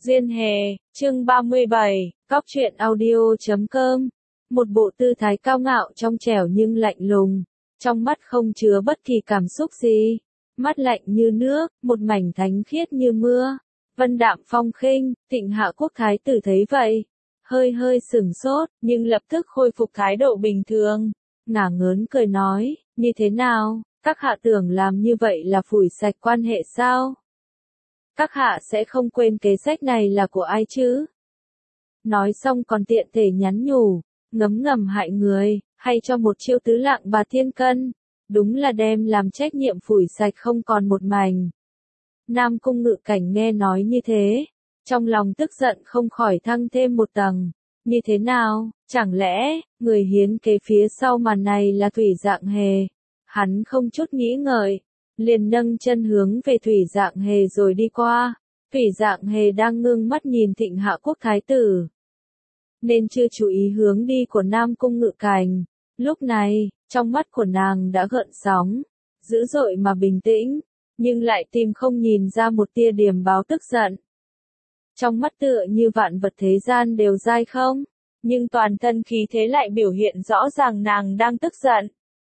Duyên Hề, chương 37, Cóc truyện audio.com. Một bộ tư thái cao ngạo trong trẻo nhưng lạnh lùng, trong mắt không chứa bất kỳ cảm xúc gì, mắt lạnh như nước, một mảnh thánh khiết như mưa, vân đạm phong khinh. Thịnh Hạ Quốc thái tử thấy vậy, hơi sửng sốt, nhưng lập tức khôi phục thái độ bình thường, ngả ngớn cười nói, như thế nào, các hạ tưởng làm như vậy là phủi sạch quan hệ sao? Các hạ sẽ không quên kế sách này là của ai chứ? Nói xong còn tiện thể nhắn nhủ, ngấm ngầm hại người, hay cho một chiêu tứ lạng bạt thiên cân, đúng là đem làm trách nhiệm phủi sạch không còn một mảnh. Nam Cung Ngự Cảnh nghe nói như thế, trong lòng tức giận không khỏi thăng thêm một tầng. Như thế nào, chẳng lẽ, người hiến kế phía sau màn này là Thủy Dạng Hề? Hắn không chút nghĩ ngợi, liền nâng chân hướng về Thủy Dạng Hề rồi đi qua. Thủy Dạng Hề đang ngưng mắt nhìn Thịnh Hạ Quốc thái tử, nên chưa chú ý hướng đi của Nam Cung Ngự Cảnh. Lúc này, trong mắt của nàng đã gợn sóng, dữ dội mà bình tĩnh, nhưng lại tìm không nhìn ra một tia điềm báo tức giận. Trong mắt tựa như vạn vật thế gian đều dai không, nhưng toàn thân khí thế lại biểu hiện rõ ràng nàng đang tức giận.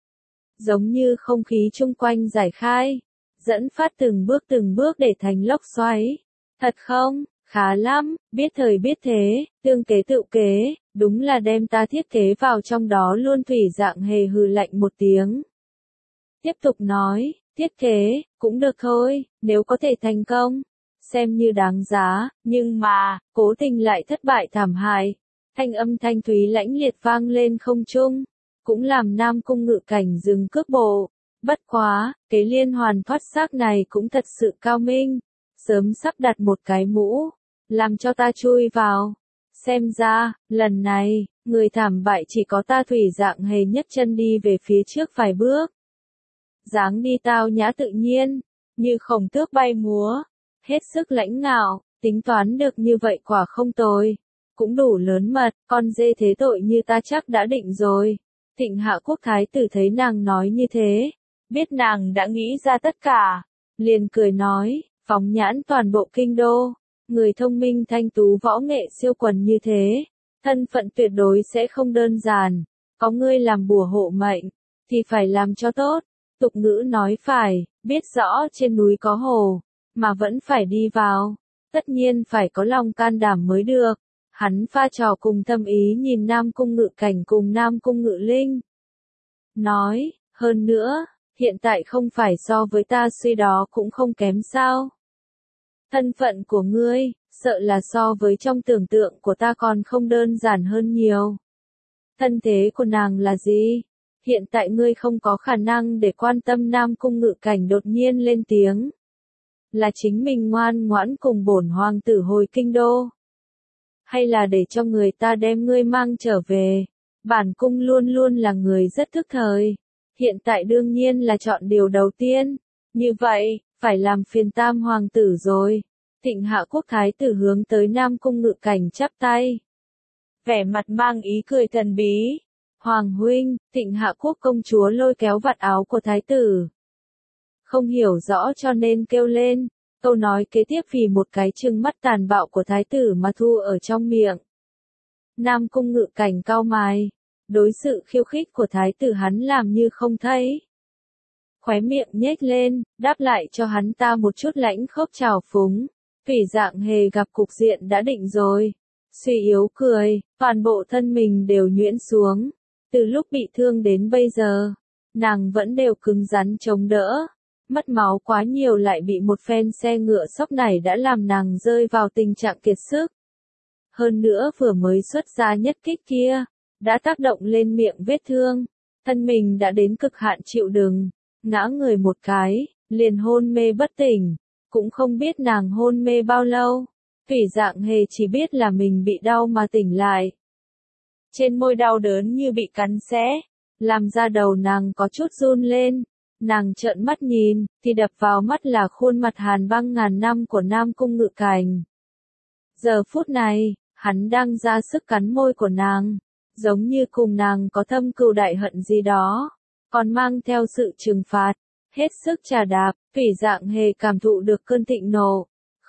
Giống như không khí chung quanh giải khai, dẫn phát từng bước để thành lốc xoáy. Thật không? Khá lắm, biết thời biết thế, tương kế tự kế, đúng là đem ta thiết kế vào trong đó luôn. Thủy Dạng Hề hừ lạnh một tiếng. Tiếp tục nói, thiết kế, cũng được thôi, nếu có thể thành công, xem như đáng giá, nhưng mà, cố tình lại thất bại thảm hại. Thanh âm thanh thúy lãnh liệt vang lên không trung, cũng làm Nam Cung Ngự Cảnh dừng cước bộ. Bất quá, cái liên hoàn thoát xác này cũng thật sự cao minh, sớm sắp đặt một cái mũ, làm cho ta chui vào. Xem ra, lần này, người thảm bại chỉ có ta. Thủy Dạng Hề nhấc chân đi về phía trước vài bước. Dáng đi tao nhã tự nhiên, như khổng tước bay múa, hết sức lãnh ngạo, tính toán được như vậy quả không tồi, cũng đủ lớn mật, con dê thế tội như ta chắc đã định rồi. Thịnh Hạ Quốc thái tử thấy nàng nói như thế, biết nàng đã nghĩ ra tất cả, liền cười nói, phóng nhãn toàn bộ kinh đô, người thông minh thanh tú võ nghệ siêu quần như thế, thân phận tuyệt đối sẽ không đơn giản, có ngươi làm bùa hộ mệnh, thì phải làm cho tốt. Tục ngữ nói phải, biết rõ trên núi có hồ, mà vẫn phải đi vào, tất nhiên phải có lòng can đảm mới được. Hắn pha trò cùng thâm ý nhìn Nam Cung Ngự Cảnh cùng Nam Cung Ngự Linh. Nói, hơn nữa, hiện tại không phải so với ta suy đó cũng không kém sao. Thân phận của ngươi, sợ là so với trong tưởng tượng của ta còn không đơn giản hơn nhiều. Thân thế của nàng là gì? Hiện tại ngươi không có khả năng để quan tâm. Nam Cung Ngự Cảnh đột nhiên lên tiếng. Là chính mình ngoan ngoãn cùng bổn hoàng tử hồi kinh đô, hay là để cho người ta đem ngươi mang trở về? Bản cung luôn luôn là người rất thức thời, hiện tại đương nhiên là chọn điều đầu tiên. Như vậy, phải làm phiền Tam hoàng tử rồi. Thịnh Hạ Quốc thái tử hướng tới Nam Cung Ngự Cảnh chắp tay, vẻ mặt mang ý cười thần bí. Hoàng huynh. Thịnh Hạ Quốc công chúa lôi kéo vạt áo của thái tử, không hiểu rõ cho nên kêu lên. Câu nói kế tiếp vì một cái trừng mắt tàn bạo của thái tử mà thu ở trong miệng. Nam Cung Ngự Cảnh cau mày, đối sự khiêu khích của thái tử hắn làm như không thấy. Khóe miệng nhếch lên, đáp lại cho hắn ta một chút lãnh khốc trào phúng. Thủy Dạng Hề gặp cục diện đã định rồi, suy yếu cười, toàn bộ thân mình đều nhuyễn xuống. Từ lúc bị thương đến bây giờ, nàng vẫn đều cứng rắn chống đỡ. Mất máu quá nhiều lại bị một phen xe ngựa sóc này đã làm nàng rơi vào tình trạng kiệt sức. Hơn nữa vừa mới xuất ra nhất kích kia, đã tác động lên miệng vết thương, thân mình đã đến cực hạn chịu đựng, ngã người một cái, liền hôn mê bất tỉnh, cũng không biết nàng hôn mê bao lâu. Thủy Dạng Hề chỉ biết là mình bị đau mà tỉnh lại. Trên môi đau đớn như bị cắn xé, làm da đầu nàng có chút run lên. Nàng trợn mắt nhìn, thì đập vào mắt là khuôn mặt hàn băng ngàn năm của Nam Cung Ngự Cảnh. Giờ phút này, hắn đang ra sức cắn môi của nàng, giống như cùng nàng có thâm cừu đại hận gì đó, còn mang theo sự trừng phạt, hết sức trà đạp. Thủy Dạng Hề cảm thụ được cơn thịnh nộ,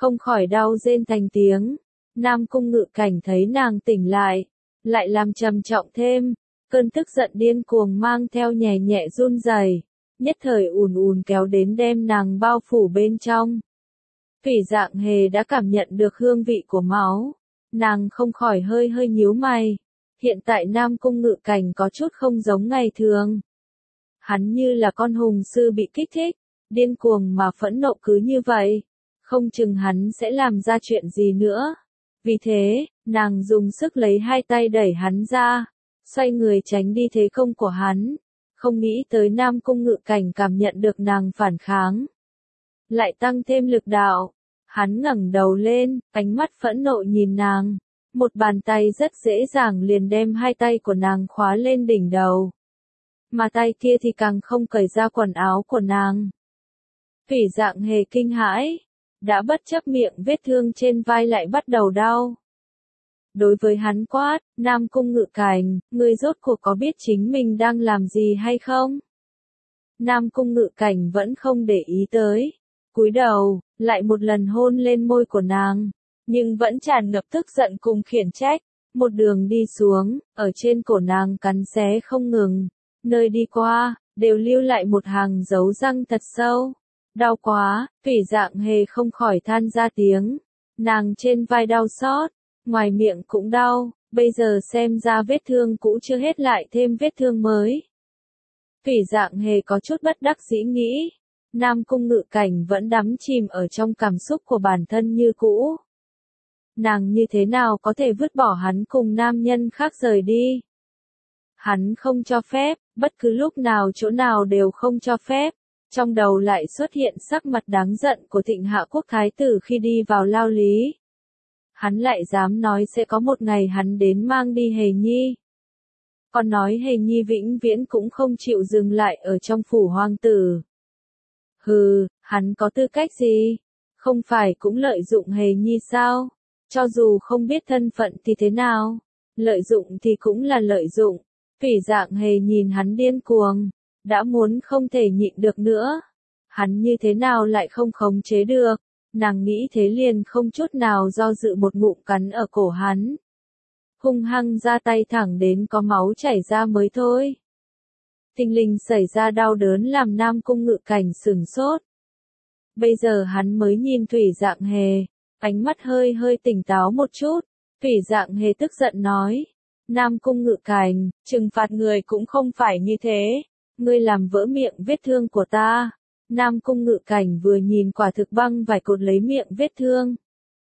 không khỏi đau rên thành tiếng. Nam Cung Ngự Cảnh thấy nàng tỉnh lại làm trầm trọng thêm, cơn tức giận điên cuồng mang theo nhẹ nhẹ run rẩy, nhất thời ùn ùn kéo đến đem nàng bao phủ bên trong. Thủy Dạng Hề đã cảm nhận được hương vị của máu, nàng không khỏi hơi hơi nhíu mày. Hiện tại Nam Cung Ngự Cảnh có chút không giống ngày thường. Hắn như là con hùng sư bị kích thích, điên cuồng mà phẫn nộ cứ như vậy, không chừng hắn sẽ làm ra chuyện gì nữa. Vì thế, nàng dùng sức lấy hai tay đẩy hắn ra, xoay người tránh đi thế công của hắn. Không nghĩ tới Nam Cung Ngự Cảnh cảm nhận được nàng phản kháng, lại tăng thêm lực đạo. Hắn ngẩng đầu lên, ánh mắt phẫn nộ nhìn nàng. Một bàn tay rất dễ dàng liền đem hai tay của nàng khóa lên đỉnh đầu. Mà tay kia thì càng không cởi ra quần áo của nàng. Thủy Dạng Hề kinh hãi, đã bất chấp miệng vết thương trên vai lại bắt đầu đau. Đối với hắn quát, Nam Cung Ngự Cảnh, ngươi rốt cuộc có biết chính mình đang làm gì hay không? Nam Cung Ngự Cảnh vẫn không để ý tới, cúi đầu, lại một lần hôn lên môi của nàng, nhưng vẫn tràn ngập tức giận cùng khiển trách. Một đường đi xuống, ở trên cổ nàng cắn xé không ngừng, nơi đi qua, đều lưu lại một hàng dấu răng thật sâu. Đau quá, Thủy Dạng Hề không khỏi than ra tiếng. Nàng trên vai đau xót, ngoài miệng cũng đau, bây giờ xem ra vết thương cũ chưa hết lại thêm vết thương mới. Thủy Dạng Hề có chút bất đắc dĩ nghĩ, Nam Cung Ngự Cảnh vẫn đắm chìm ở trong cảm xúc của bản thân như cũ. Nàng như thế nào có thể vứt bỏ hắn cùng nam nhân khác rời đi? Hắn không cho phép, bất cứ lúc nào chỗ nào đều không cho phép. Trong đầu lại xuất hiện sắc mặt đáng giận của Thịnh Hạ Quốc Thái tử khi đi vào lao lý. Hắn lại dám nói sẽ có một ngày hắn đến mang đi Hề Nhi. Còn nói Hề Nhi vĩnh viễn cũng không chịu dừng lại ở trong phủ hoàng tử. Hừ, hắn có tư cách gì? Không phải cũng lợi dụng Hề Nhi sao? Cho dù không biết thân phận thì thế nào? Lợi dụng thì cũng là lợi dụng. Thủy Dạng Hề nhìn hắn điên cuồng, đã muốn không thể nhịn được nữa. Hắn như thế nào lại không khống chế được? Nàng nghĩ thế liền không chút nào do dự một ngụm cắn ở cổ hắn. Hung hăng ra tay thẳng đến có máu chảy ra mới thôi. Thình lình xảy ra đau đớn làm Nam Cung Ngự Cảnh sửng sốt. Bây giờ hắn mới nhìn Thủy Dạng Hề, ánh mắt hơi hơi tỉnh táo một chút. Thủy Dạng Hề tức giận nói, Nam Cung Ngự Cảnh, trừng phạt người cũng không phải như thế. Ngươi làm vỡ miệng vết thương của ta. Nam Cung Ngự Cảnh vừa nhìn quả thực băng vải cột lấy miệng vết thương.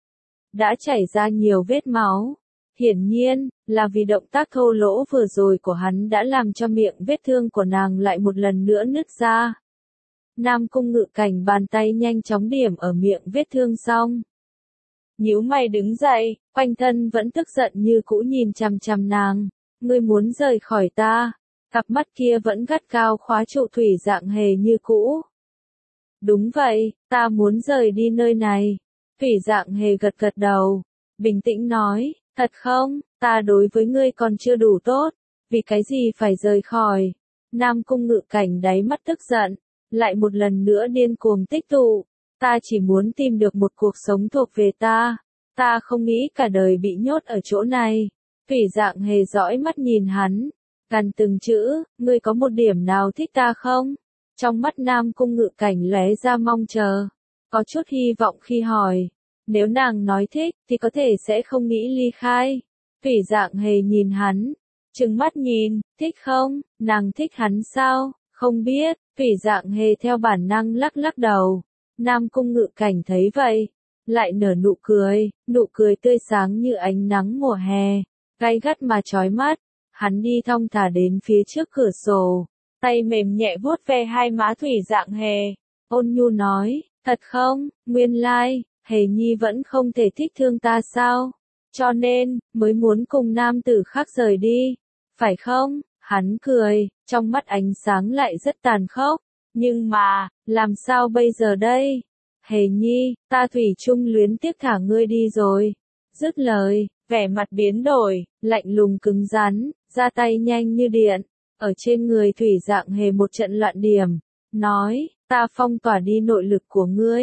Đã chảy ra nhiều vết máu. Hiển nhiên, là vì động tác thô lỗ vừa rồi của hắn đã làm cho miệng vết thương của nàng lại một lần nữa nứt ra. Nam Cung Ngự Cảnh bàn tay nhanh chóng điểm ở miệng vết thương xong. Nhíu mày đứng dậy, quanh thân vẫn tức giận như cũ nhìn chằm chằm nàng. Ngươi muốn rời khỏi ta. Cặp mắt kia vẫn gắt cao khóa trụ Thủy Dạng Hề như cũ. Đúng vậy, ta muốn rời đi nơi này. Thủy Dạng Hề gật gật đầu, bình tĩnh nói, thật không, ta đối với ngươi còn chưa đủ tốt, vì cái gì phải rời khỏi. Nam Cung Ngự Cảnh đáy mắt tức giận, lại một lần nữa điên cuồng tích tụ. Ta chỉ muốn tìm được một cuộc sống thuộc về ta không nghĩ cả đời bị nhốt ở chỗ này. Thủy Dạng Hề dõi mắt nhìn hắn, gần từng chữ, ngươi có một điểm nào thích ta không? Trong mắt Nam Cung Ngự Cảnh lóe ra mong chờ, có chút hy vọng khi hỏi. Nếu nàng nói thích, thì có thể sẽ không nghĩ ly khai. Thủy Dạng Hề nhìn hắn, trừng mắt nhìn, thích không? Nàng thích hắn sao? Không biết. Thủy Dạng Hề theo bản năng lắc lắc đầu. Nam Cung Ngự Cảnh thấy vậy, lại nở nụ cười tươi sáng như ánh nắng mùa hè, gay gắt mà chói mắt. Hắn đi thong thả đến phía trước cửa sổ, tay mềm nhẹ vuốt ve hai má Thủy Dạng Hề, ôn nhu nói, thật không, nguyên lai, Hề Nhi vẫn không thể thích thương ta sao? Cho nên, mới muốn cùng nam tử khác rời đi, phải không? Hắn cười, trong mắt ánh sáng lại rất tàn khốc, nhưng mà, làm sao bây giờ đây? Hề Nhi, ta thủy chung luyến tiếc thả ngươi đi rồi. Dứt lời, vẻ mặt biến đổi, lạnh lùng cứng rắn, ra tay nhanh như điện, ở trên người Thủy Dạng Hề một trận loạn điểm, nói, ta phong tỏa đi nội lực của ngươi,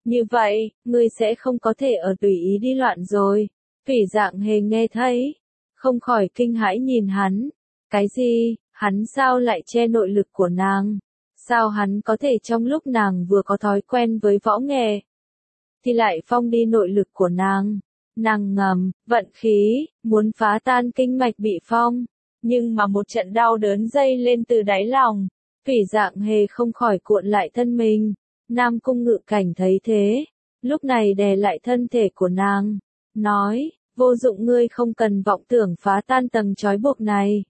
Như vậy, ngươi sẽ không có thể ở tùy ý đi loạn rồi. Thủy Dạng Hề nghe thấy, không khỏi kinh hãi nhìn hắn. Cái gì, hắn sao lại che nội lực của nàng? Sao hắn có thể trong lúc nàng vừa có thói quen với võ nghệ, thì lại phong đi nội lực của nàng? Nàng ngầm, vận khí, muốn phá tan kinh mạch bị phong. Nhưng mà một trận đau đớn dây lên từ đáy lòng. Thủy Dạng Hề không khỏi cuộn lại thân mình. Nam Cung Ngự Cảnh thấy thế, lúc này đè lại thân thể của nàng, nói, vô dụng, ngươi không cần vọng tưởng phá tan tầng trói buộc này.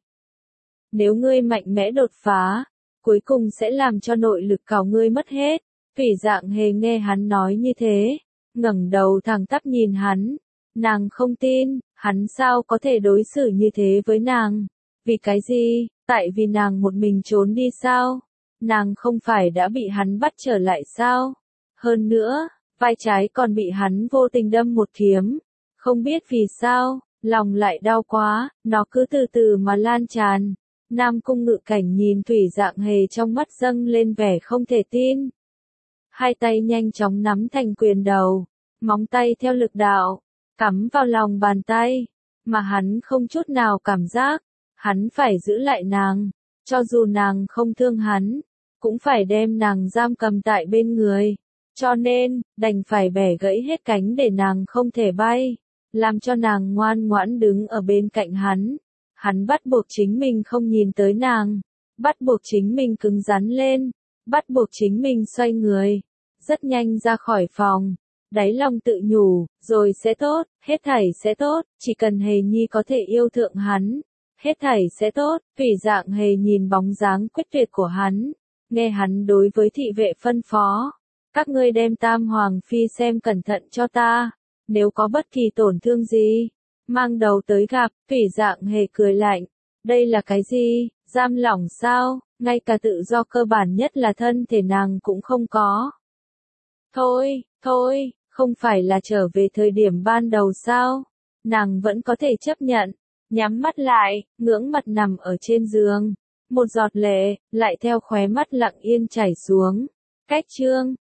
Nếu ngươi mạnh mẽ đột phá, cuối cùng sẽ làm cho nội lực của ngươi mất hết. Thủy Dạng Hề nghe hắn nói như thế, ngẩng đầu thẳng tắp nhìn hắn. Nàng không tin, hắn sao có thể đối xử như thế với nàng? Vì cái gì? Tại vì nàng một mình trốn đi sao? Nàng không phải đã bị hắn bắt trở lại sao? Hơn nữa, vai trái còn bị hắn vô tình đâm một kiếm. Không biết vì sao, lòng lại đau quá, nó cứ từ từ mà lan tràn. Nam Cung Ngự Cảnh nhìn Thủy Dạng Hề trong mắt dâng lên vẻ không thể tin. Hai tay nhanh chóng nắm thành quyền đầu, móng tay theo lực đạo, cắm vào lòng bàn tay, mà hắn không chút nào cảm giác, hắn phải giữ lại nàng, cho dù nàng không thương hắn, cũng phải đem nàng giam cầm tại bên người, cho nên, đành phải bẻ gãy hết cánh để nàng không thể bay, làm cho nàng ngoan ngoãn đứng ở bên cạnh hắn. Hắn bắt buộc chính mình không nhìn tới nàng, bắt buộc chính mình cứng rắn lên, bắt buộc chính mình xoay người, rất nhanh ra khỏi phòng. Đáy lòng tự nhủ, rồi sẽ tốt, hết thảy sẽ tốt, chỉ cần Hề Nhi có thể yêu thượng hắn, hết thảy sẽ tốt. Thủy Dạng Hề nhìn bóng dáng quyết tuyệt của hắn, nghe hắn đối với thị vệ phân phó, các ngươi đem Tam Hoàng Phi xem cẩn thận cho ta, nếu có bất kỳ tổn thương gì, mang đầu tới gặp. Thủy Dạng Hề cười lạnh, đây là cái gì, giam lỏng sao, ngay cả tự do cơ bản nhất là thân thể nàng cũng không có. Thôi, không phải là trở về thời điểm ban đầu sao? Nàng vẫn có thể chấp nhận, nhắm mắt lại, ngưỡng mặt nằm ở trên giường. Một giọt lệ, lại theo khóe mắt lặng yên chảy xuống. Cách chương